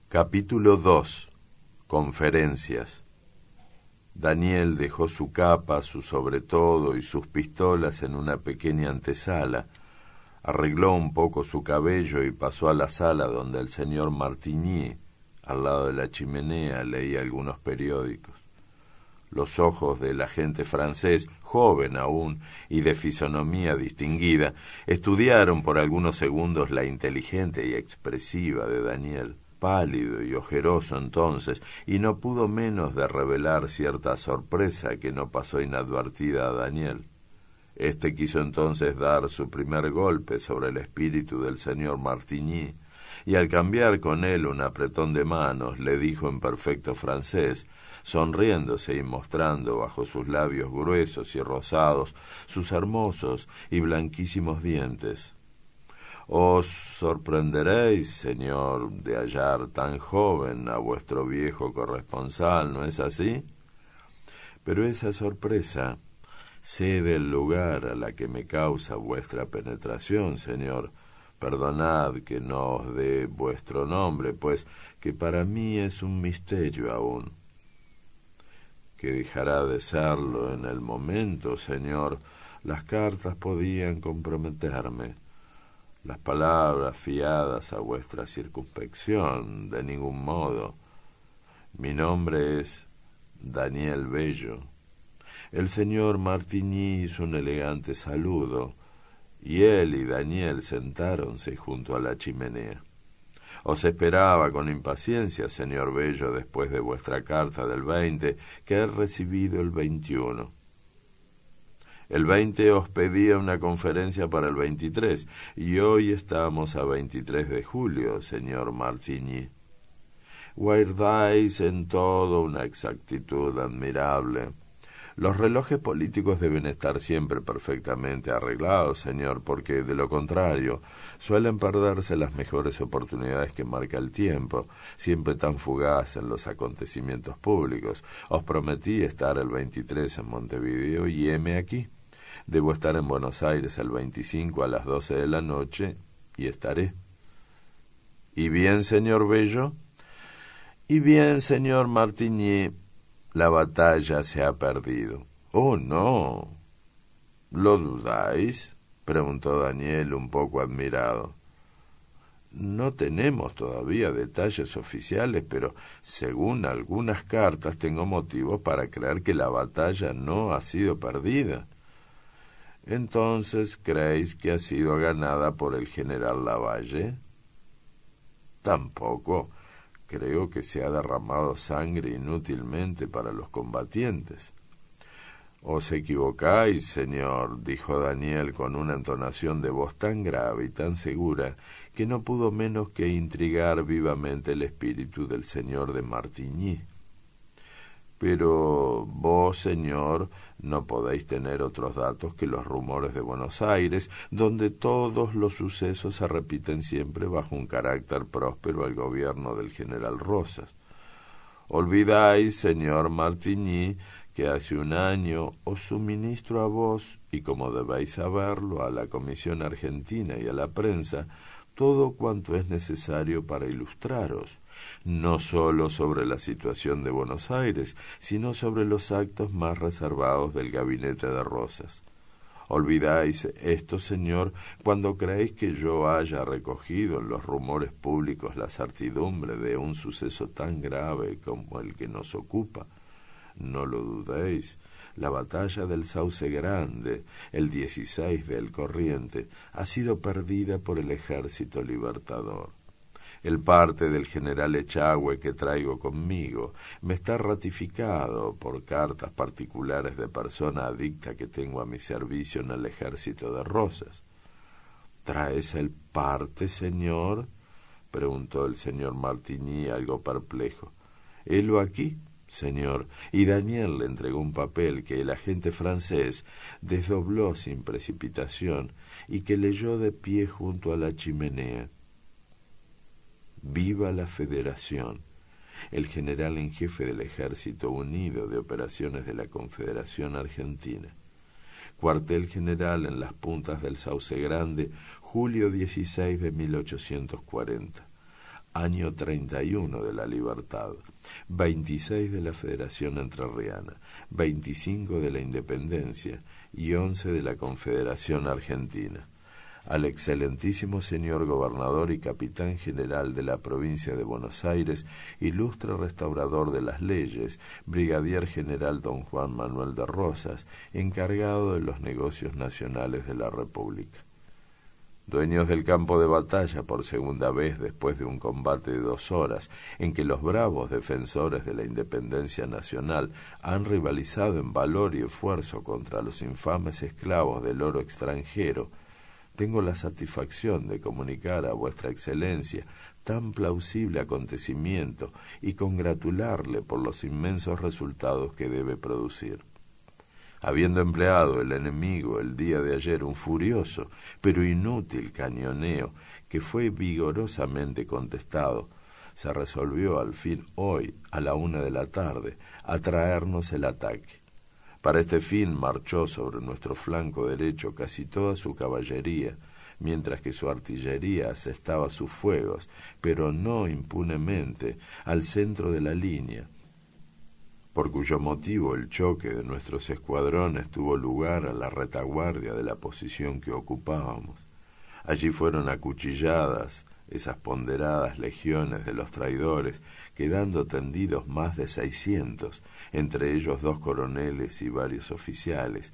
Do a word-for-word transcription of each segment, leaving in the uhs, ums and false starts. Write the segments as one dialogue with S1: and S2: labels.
S1: Capítulo dos. Conferencias. Daniel dejó su capa, su sobretodo y sus pistolas en una pequeña antesala, arregló un poco su cabello y pasó a la sala donde el señor Martigny, al lado de la chimenea, leía algunos periódicos. Los ojos del agente francés, joven aún y de fisonomía distinguida, estudiaron por algunos segundos la inteligente y expresiva de Daniel, pálido y ojeroso entonces, y no pudo menos de revelar cierta sorpresa que no pasó inadvertida a Daniel. Este quiso entonces dar su primer golpe sobre el espíritu del señor Martigny, y al cambiar con él un apretón de manos, le dijo en perfecto francés, sonriéndose y mostrando bajo sus labios gruesos y rosados sus hermosos y blanquísimos dientes: «Os sorprenderéis, señor, de hallar tan joven a vuestro viejo corresponsal, ¿no es así? Pero esa sorpresa cede el lugar a la que me causa vuestra penetración, señor. Perdonad que no os dé vuestro nombre, pues que para mí es un misterio aún». «Que dejará de serlo en el momento, señor. Las cartas podían comprometerme. Las palabras fiadas a vuestra circunspección, de ningún modo. Mi nombre es Daniel Bello». El señor Martigny hizo un elegante saludo, y él y Daniel sentáronse junto a la chimenea. «Os esperaba con impaciencia, señor Bello, después de vuestra carta del veinte, que he recibido el veintiuno. El veinte os pedía una conferencia para el veintitrés, y hoy estamos a veintitrés de julio, señor Martigny. Guardáis en todo una exactitud admirable. Los relojes políticos deben estar siempre perfectamente arreglados, señor, porque, de lo contrario, suelen perderse las mejores oportunidades que marca el tiempo, siempre tan fugaz en los acontecimientos públicos. Os prometí estar el veintitrés en Montevideo y heme aquí. Debo estar en Buenos Aires el veinticinco a las doce de la noche, y estaré». «¿Y bien, señor Bello?» «Y bien, señor Martigny. La batalla se ha perdido». «Oh, no». «¿Lo dudáis?», preguntó Daniel un poco admirado. «No tenemos todavía detalles oficiales, pero según algunas cartas tengo motivos para creer que la batalla no ha sido perdida». «¿Entonces creéis que ha sido ganada por el general Lavalle?» «Tampoco. Creo que se ha derramado sangre inútilmente para los combatientes». «Os equivocáis, señor», dijo Daniel con una entonación de voz tan grave y tan segura que no pudo menos que intrigar vivamente el espíritu del señor de Martigny. «Pero vos, señor, no podéis tener otros datos que los rumores de Buenos Aires, donde todos los sucesos se repiten siempre bajo un carácter próspero al gobierno del general Rosas. Olvidáis, señor Martigny, que hace un año os suministro a vos, y como debéis saberlo, a la Comisión Argentina y a la prensa, todo cuanto es necesario para ilustraros, no sólo sobre la situación de Buenos Aires, sino sobre los actos más reservados del gabinete de Rosas. Olvidáis esto, señor, cuando creéis que yo haya recogido en los rumores públicos la certidumbre de un suceso tan grave como el que nos ocupa. No lo dudéis, la batalla del Sauce Grande, el dieciséis del corriente, ha sido perdida por el ejército libertador. El parte del general Echagüe que traigo conmigo me está ratificado por cartas particulares de persona adicta que tengo a mi servicio en el ejército de Rosas». «¿Traes el parte, señor?», preguntó el señor Martigny algo perplejo. «Helo aquí, señor», y Daniel le entregó un papel que el agente francés desdobló sin precipitación y que leyó de pie junto a la chimenea. «Viva la Federación. El general en jefe del Ejército Unido de Operaciones de la Confederación Argentina. Cuartel general en las Puntas del Sauce Grande, julio dieciséis de mil ochocientos cuarenta. año treinta y uno de la libertad, veintiséis de la Federación Entrerriana, veinticinco de la Independencia y once de la Confederación Argentina. Al excelentísimo señor gobernador y capitán general de la provincia de Buenos Aires, ilustre restaurador de las leyes, brigadier general don Juan Manuel de Rosas, encargado de los negocios nacionales de la República. Dueños del campo de batalla por segunda vez después de un combate de dos horas, en que los bravos defensores de la independencia nacional han rivalizado en valor y esfuerzo contra los infames esclavos del oro extranjero, tengo la satisfacción de comunicar a vuestra excelencia tan plausible acontecimiento y congratularle por los inmensos resultados que debe producir. Habiendo empleado el enemigo el día de ayer un furioso pero inútil cañoneo que fue vigorosamente contestado, se resolvió al fin hoy, a la una de la tarde, a traernos el ataque. Para este fin marchó sobre nuestro flanco derecho casi toda su caballería, mientras que su artillería asestaba sus fuegos, pero no impunemente, al centro de la línea, por cuyo motivo el choque de nuestros escuadrones tuvo lugar a la retaguardia de la posición que ocupábamos. Allí fueron acuchilladas esas ponderadas legiones de los traidores, quedando tendidos más de seiscientos, entre ellos dos coroneles y varios oficiales,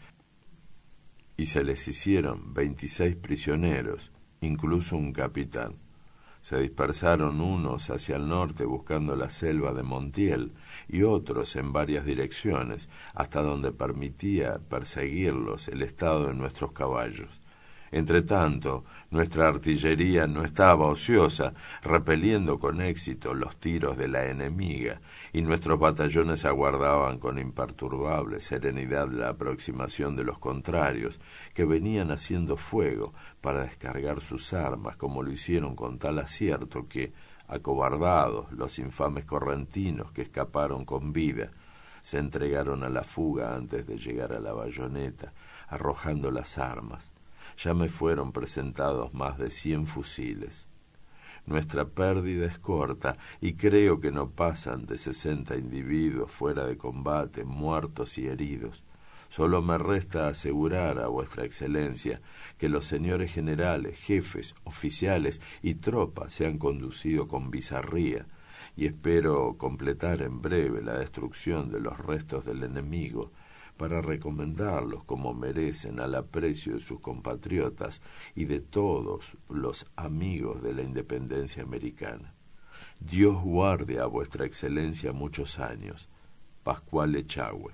S1: y se les hicieron veintiséis prisioneros, incluso un capitán. Se dispersaron unos hacia el norte buscando la selva de Montiel y otros en varias direcciones, hasta donde permitía perseguirlos el estado de nuestros caballos. Entretanto, nuestra artillería no estaba ociosa, repeliendo con éxito los tiros de la enemiga, y nuestros batallones aguardaban con imperturbable serenidad la aproximación de los contrarios, que venían haciendo fuego para descargar sus armas, como lo hicieron con tal acierto que, acobardados, los infames correntinos que escaparon con vida, se entregaron a la fuga antes de llegar a la bayoneta, arrojando las armas. Ya me fueron presentados más de cien fusiles. Nuestra pérdida es corta y creo que no pasan de sesenta individuos fuera de combate, muertos y heridos. Solo me resta asegurar a vuestra excelencia que los señores generales, jefes, oficiales y tropas se han conducido con bizarría, y espero completar en breve la destrucción de los restos del enemigo, para recomendarlos como merecen al aprecio de sus compatriotas y de todos los amigos de la independencia americana. Dios guarde a vuestra excelencia muchos años. Pascual Echagüe.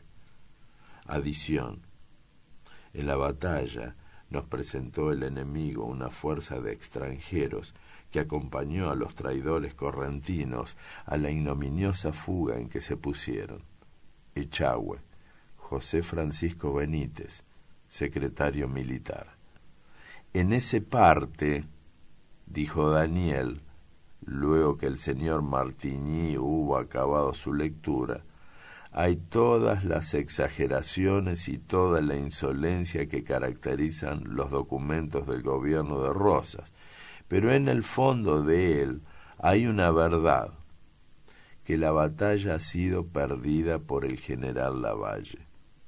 S1: Adición. En la batalla nos presentó el enemigo una fuerza de extranjeros que acompañó a los traidores correntinos a la ignominiosa fuga en que se pusieron. Echagüe. José Francisco Benítez, secretario militar. En ese parte, dijo Daniel, luego que el señor Martigny hubo acabado su lectura, hay todas las exageraciones y toda la insolencia que caracterizan los documentos del gobierno de Rosas, pero en el fondo de él hay una verdad, que la batalla ha sido perdida por el general Lavalle.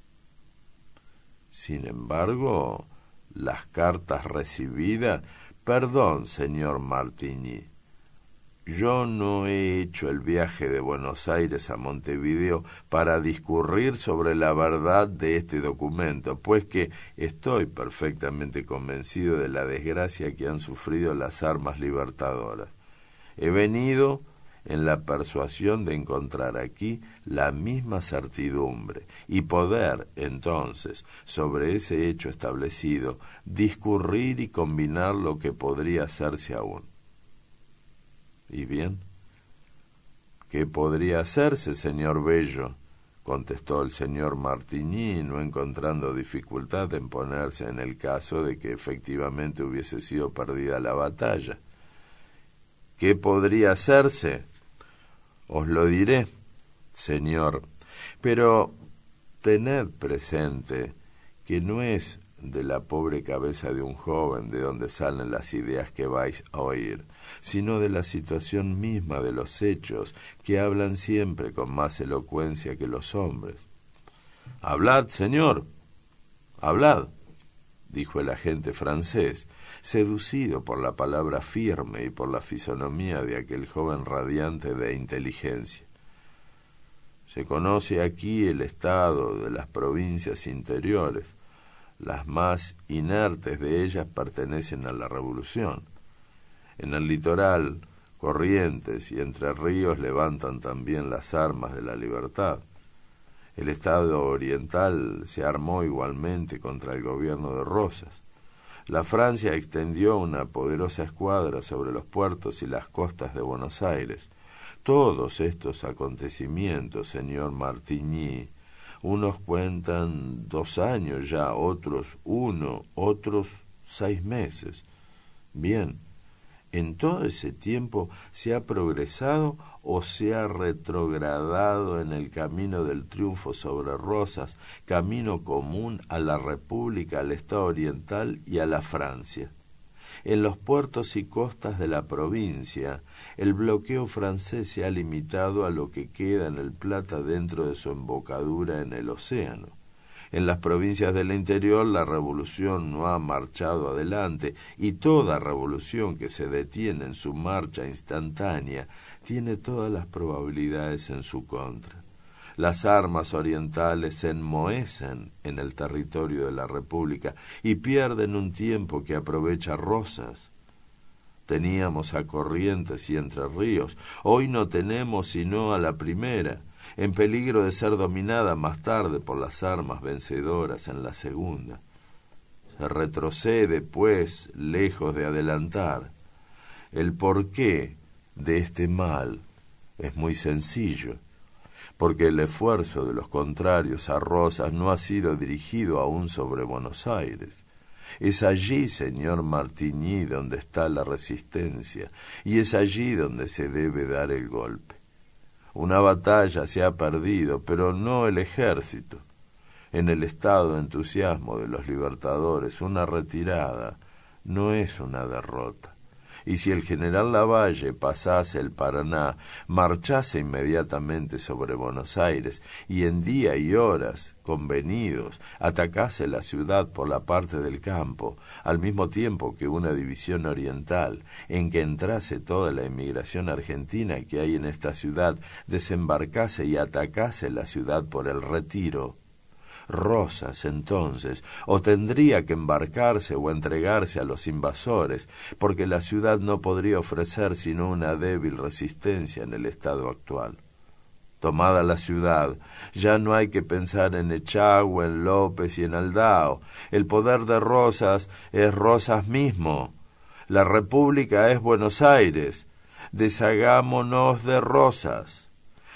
S1: Sin embargo, las cartas recibidas... Perdón, señor Martigny, yo no he hecho el viaje de Buenos Aires a Montevideo para discurrir sobre la verdad de este documento, pues que estoy perfectamente convencido de la desgracia que han sufrido las armas libertadoras. He venido en la persuasión de encontrar aquí la misma certidumbre y poder, entonces, sobre ese hecho establecido, discurrir y combinar lo que podría hacerse aún. ¿Y bien? ¿Qué podría hacerse, señor Bello? Contestó el señor Martigny, no encontrando dificultad en ponerse en el caso de que efectivamente hubiese sido perdida la batalla. ¿Qué podría hacerse? Os lo diré, señor, pero tened presente que no es de la pobre cabeza de un joven de donde salen las ideas que vais a oír, sino de la situación misma de los hechos, que hablan siempre con más elocuencia que los hombres. «Hablad, señor, hablad», dijo el agente francés, seducido por la palabra firme y por la fisonomía de aquel joven radiante de inteligencia. «Se conoce aquí el estado de las provincias interiores. Las más inertes de ellas pertenecen a la revolución. En el litoral, Corrientes y Entre Ríos levantan también las armas de la libertad. El Estado oriental se armó igualmente contra el gobierno de Rosas. La Francia extendió una poderosa escuadra sobre los puertos y las costas de Buenos Aires. Todos estos acontecimientos, señor Martigny, unos cuentan dos años ya, otros uno, otros seis meses. Bien, ¿en todo ese tiempo se ha progresado o se ha retrogradado en el camino del triunfo sobre Rosas, camino común a la República, al Estado Oriental y a la Francia? En los puertos y costas de la provincia, el bloqueo francés se ha limitado a lo que queda en el Plata dentro de su embocadura en el océano. En las provincias del interior la revolución no ha marchado adelante, y toda revolución que se detiene en su marcha instantánea tiene todas las probabilidades en su contra. Las armas orientales se enmohecen en el territorio de la República y pierden un tiempo que aprovecha Rosas. Teníamos a Corrientes y Entre Ríos, hoy no tenemos sino a la primera, en peligro de ser dominada más tarde por las armas vencedoras en la segunda. Se retrocede, pues, lejos de adelantar. El porqué de este mal es muy sencillo, porque el esfuerzo de los contrarios a Rosas no ha sido dirigido aún sobre Buenos Aires. Es allí, señor Martigny, donde está la resistencia, y es allí donde se debe dar el golpe. Una batalla se ha perdido, pero no el ejército. En el estado de entusiasmo de los libertadores, una retirada no es una derrota. Y si el general Lavalle pasase el Paraná, marchase inmediatamente sobre Buenos Aires y en día y horas convenidos atacase la ciudad por la parte del campo, al mismo tiempo que una división oriental, en que entrase toda la emigración argentina que hay en esta ciudad, desembarcase y atacase la ciudad por el retiro, Rosas, entonces, o tendría que embarcarse o entregarse a los invasores, porque la ciudad no podría ofrecer sino una débil resistencia en el estado actual. Tomada la ciudad, ya no hay que pensar en Echagüe, en López y en Aldao. El poder de Rosas es Rosas mismo. La República es Buenos Aires. Deshagámonos de Rosas.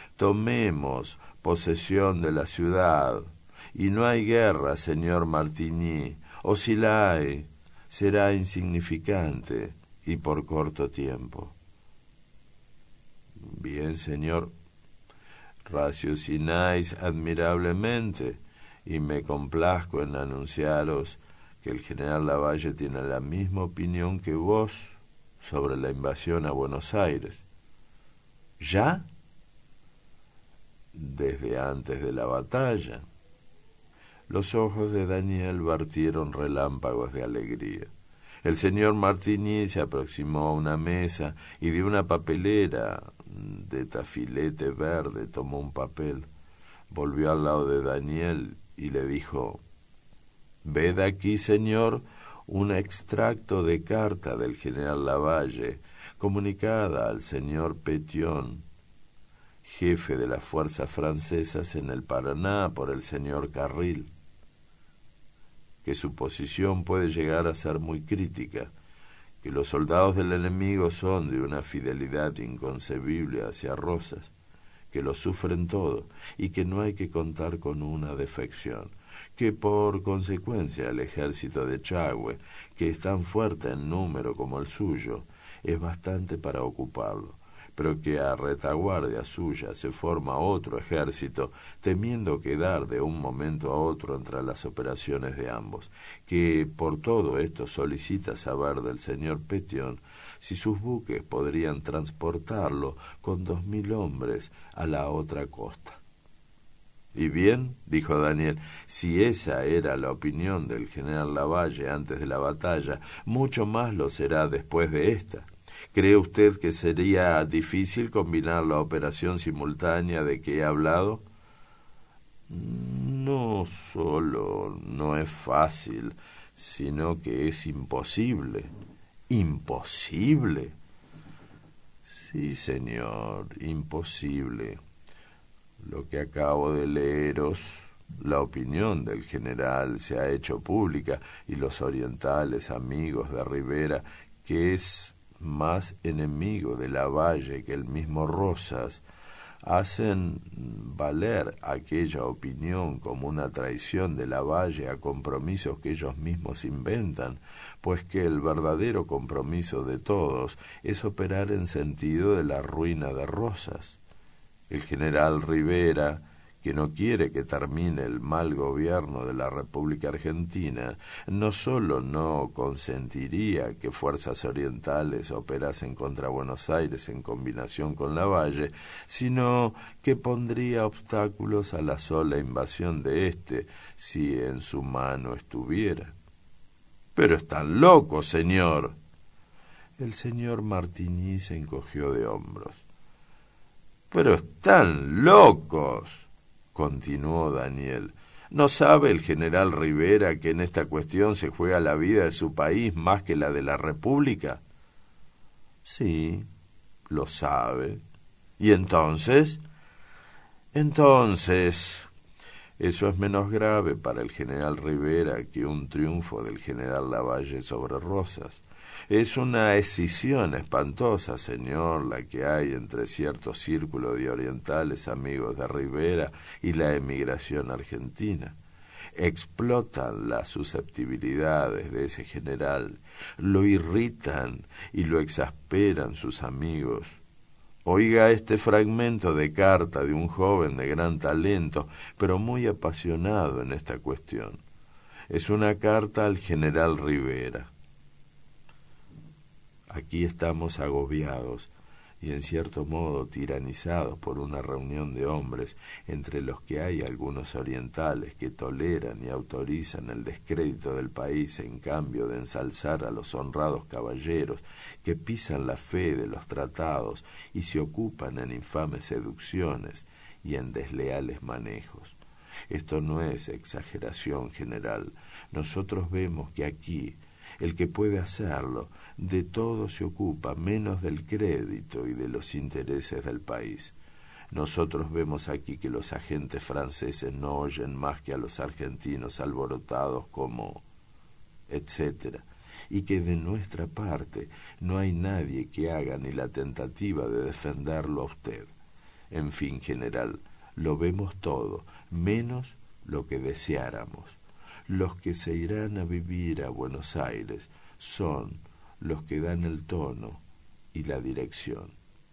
S1: Tomemos posesión de la ciudad. Y no hay guerra, señor Martigny, o si la hay, será insignificante y por corto tiempo. Bien, señor, raciocináis admirablemente, y me complazco en anunciaros que el general Lavalle tiene la misma opinión que vos sobre la invasión a Buenos Aires. ¿Ya? Desde antes de la batalla. Los ojos de Daniel vertieron relámpagos de alegría. El señor Martigny se aproximó a una mesa y de una papelera de tafilete verde tomó un papel, volvió al lado de Daniel y le dijo: «Ved aquí, señor, un extracto de carta del general Lavalle, comunicada al señor Pétion, jefe de las fuerzas francesas en el Paraná, por el señor Carril, que su posición puede llegar a ser muy crítica, que los soldados del enemigo son de una fidelidad inconcebible hacia Rosas, que lo sufren todo y que no hay que contar con una defección, que por consecuencia el ejército de Echagüe, que es tan fuerte en número como el suyo, es bastante para ocuparlo, pero que a retaguardia suya se forma otro ejército, temiendo quedar de un momento a otro entre las operaciones de ambos, que por todo esto solicita saber del señor Pétion si sus buques podrían transportarlo con dos mil hombres a la otra costa. Y bien, dijo Daniel, si esa era la opinión del general Lavalle antes de la batalla, mucho más lo será después de esta. ¿Cree usted que sería difícil combinar la operación simultánea de que he hablado? No solo no es fácil, sino que es imposible. ¿Imposible? Sí, señor, imposible. Lo que acabo de leeros, la opinión del general se ha hecho pública y los orientales amigos de Rivera, que es más enemigo de Lavalle que el mismo Rosas, hacen valer aquella opinión como una traición de Lavalle a compromisos que ellos mismos inventan, pues que el verdadero compromiso de todos es operar en sentido de la ruina de Rosas. El general Rivera, que no quiere que termine el mal gobierno de la República Argentina, no solo no consentiría que fuerzas orientales operasen contra Buenos Aires en combinación con Lavalle, sino que pondría obstáculos a la sola invasión de éste, si en su mano estuviera. —Pero están locos, señor. El señor Martigny se encogió de hombros. —Pero están locos —continuó Daniel—. ¿No sabe el general Rivera que en esta cuestión se juega la vida de su país más que la de la República? Sí, lo sabe. ¿Y entonces? Entonces, eso es menos grave para el general Rivera que un triunfo del general Lavalle sobre Rosas. Es una escisión espantosa, señor, la que hay entre cierto círculo de orientales amigos de Rivera y la emigración argentina. Explotan las susceptibilidades de ese general, lo irritan y lo exasperan sus amigos. Oiga este fragmento de carta de un joven de gran talento, pero muy apasionado en esta cuestión. Es una carta al general Rivera. Aquí estamos agobiados y en cierto modo tiranizados por una reunión de hombres, entre los que hay algunos orientales que toleran y autorizan el descrédito del país en cambio de ensalzar a los honrados caballeros que pisan la fe de los tratados y se ocupan en infames seducciones y en desleales manejos. Esto no es exageración, general. Nosotros vemos que aquí el que puede hacerlo de todo se ocupa menos del crédito y de los intereses del país. Nosotros vemos aquí que los agentes franceses no oyen más que a los argentinos alborotados como etcétera, y que de nuestra parte no hay nadie que haga ni la tentativa de defenderlo a usted. En fin, general, lo vemos todo, menos lo que deseáramos. Los que se irán a vivir a Buenos Aires son los que dan el tono y la dirección.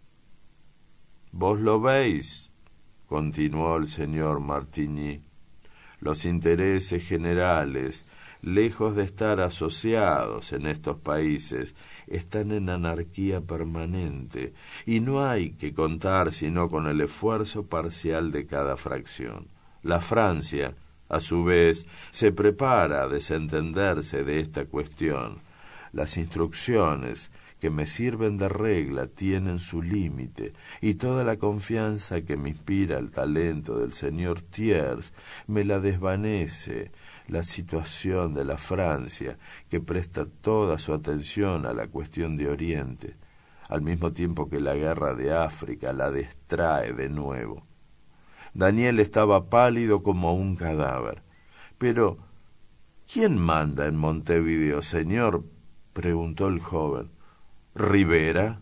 S1: —¿Vos lo veis? —continuó el señor Martigny—. Los intereses generales, lejos de estar asociados en estos países, están en anarquía permanente, y no hay que contar sino con el esfuerzo parcial de cada fracción. La Francia, a su vez, se prepara a desentenderse de esta cuestión. Las instrucciones que me sirven de regla tienen su límite, y toda la confianza que me inspira el talento del señor Thiers me la desvanece la situación de la Francia, que presta toda su atención a la cuestión de Oriente, al mismo tiempo que la guerra de África la distrae de nuevo. Daniel estaba pálido como un cadáver. —Pero, ¿quién manda en Montevideo, señor? —preguntó el joven. —¿Rivera?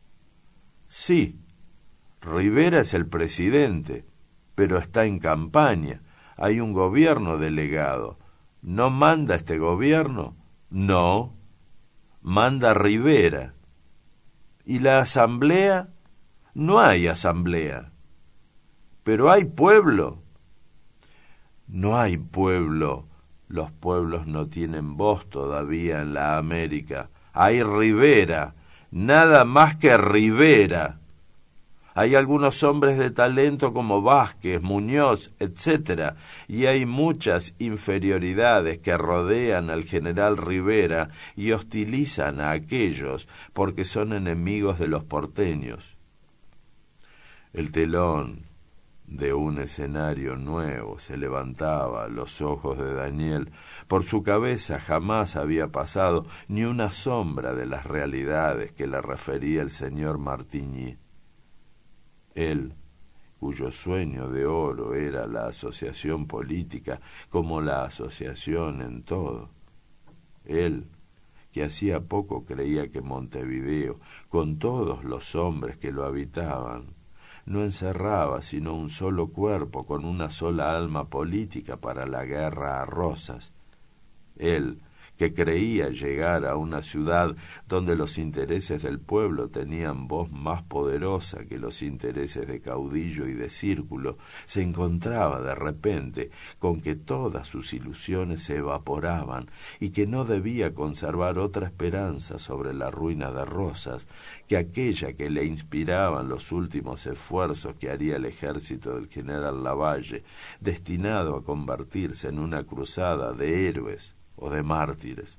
S1: —Sí, Rivera es el presidente, pero está en campaña. Hay un gobierno delegado. ¿No manda este gobierno? No, manda Rivera. ¿Y la asamblea? No hay asamblea. Pero hay pueblo. No hay pueblo. Los pueblos no tienen voz todavía en la América. Hay Rivera, nada más que Rivera. Hay algunos hombres de talento como Vázquez, Muñoz, etcétera, y hay muchas inferioridades que rodean al general Rivera y hostilizan a aquellos porque son enemigos de los porteños. El telón de un escenario nuevo se levantaba a los ojos de Daniel. Por su cabeza jamás había pasado ni una sombra de las realidades que le refería el señor Martigny. Él, cuyo sueño de oro era la asociación política como la asociación en todo. Él, que hacía poco creía que Montevideo, con todos los hombres que lo habitaban, no encerraba sino un solo cuerpo con una sola alma política para la guerra a Rosas. Él, que creía llegar a una ciudad donde los intereses del pueblo tenían voz más poderosa que los intereses de caudillo y de círculo, se encontraba de repente con que todas sus ilusiones se evaporaban y que no debía conservar otra esperanza sobre la ruina de Rosas que aquella que le inspiraban los últimos esfuerzos que haría el ejército del general Lavalle, destinado a convertirse en una cruzada de héroes o de mártires.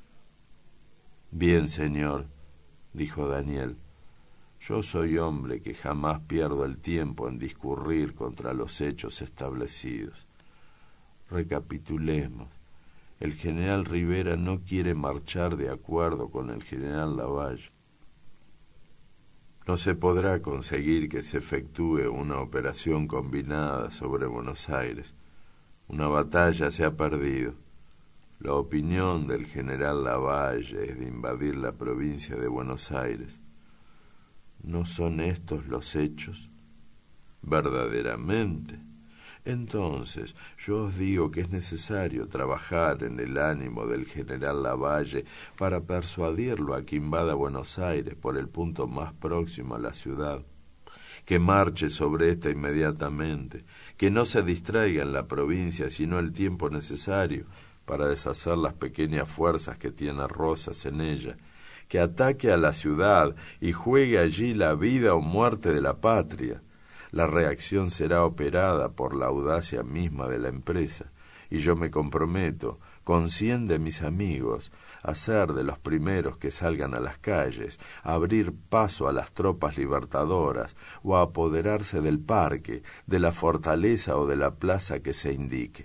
S1: Bien, señor, dijo Daniel, yo soy hombre que jamás pierdo el tiempo en discurrir contra los hechos establecidos. Recapitulemos. El general Rivera no quiere marchar de acuerdo con el general Lavalle. No se podrá conseguir que se efectúe una operación combinada sobre Buenos Aires. Una batalla se ha perdido. La opinión del general Lavalle es de invadir la provincia de Buenos Aires. ¿No son estos los hechos? Verdaderamente. Entonces, yo os digo que es necesario trabajar en el ánimo del general Lavalle para persuadirlo a que invada Buenos Aires por el punto más próximo a la ciudad, que marche sobre ésta inmediatamente, que no se distraiga en la provincia sino el tiempo necesario para deshacer las pequeñas fuerzas que tiene Rosas en ella, que ataque a la ciudad y juegue allí la vida o muerte de la patria. La reacción será operada por la audacia misma de la empresa, y yo me comprometo, con cien de mis amigos, a ser de los primeros que salgan a las calles, a abrir paso a las tropas libertadoras, o a apoderarse del parque, de la fortaleza o de la plaza que se indique.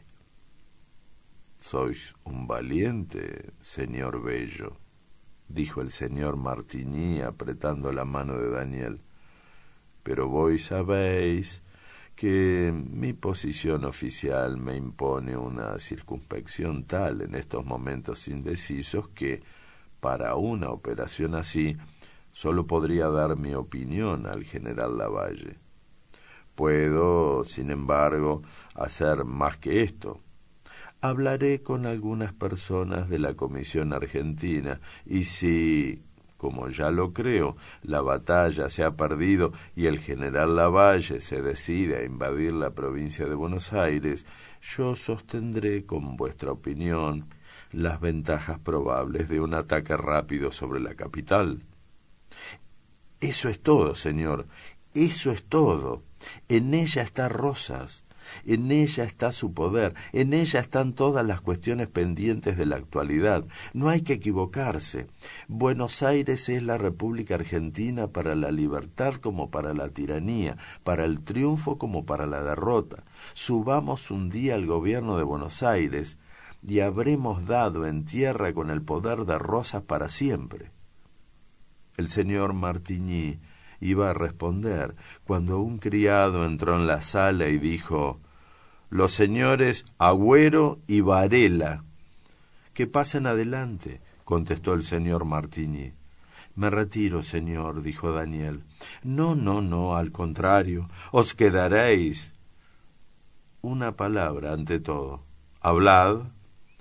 S1: Sois un valiente, señor Bello, dijo el señor Martigny apretando la mano de Daniel. Pero vos sabéis que mi posición oficial me impone una circunspección tal en estos momentos indecisos que, para una operación así, solo podría dar mi opinión al general Lavalle. Puedo, sin embargo, hacer más que esto. Hablaré con algunas personas de la Comisión Argentina y si, como ya lo creo, la batalla se ha perdido y el general Lavalle se decide a invadir la provincia de Buenos Aires, yo sostendré con vuestra opinión las ventajas probables de un ataque rápido sobre la capital. Eso es todo, señor, eso es todo. En ella está Rosas. En ella está su poder, en ella están todas las cuestiones pendientes de la actualidad. No hay que equivocarse. Buenos Aires es la República Argentina para la libertad como para la tiranía, para el triunfo como para la derrota. Subamos un día al gobierno de Buenos Aires y habremos dado en tierra con el poder de Rosas para siempre. El señor Martigny iba a responder cuando un criado entró en la sala y dijo: «Los señores Agüero y Varela». «Que pasen adelante», contestó el señor Martigny. «Me retiro, señor», dijo Daniel. «No, no, no, al contrario, os quedaréis». «Una palabra ante todo. Hablad».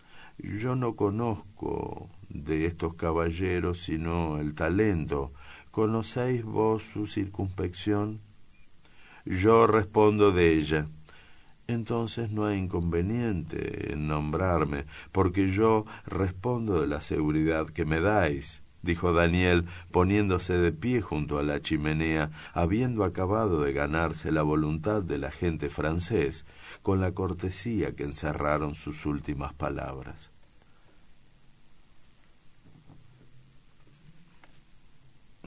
S1: «Yo no conozco de estos caballeros sino el talento ¿Conocéis vos su circunspección? Yo respondo de ella. Entonces no hay inconveniente en nombrarme, porque yo respondo de la seguridad que me dais, dijo Daniel, poniéndose de pie junto a la chimenea, habiendo acabado de ganarse la voluntad del agente francés, con la cortesía que encerraron sus últimas palabras.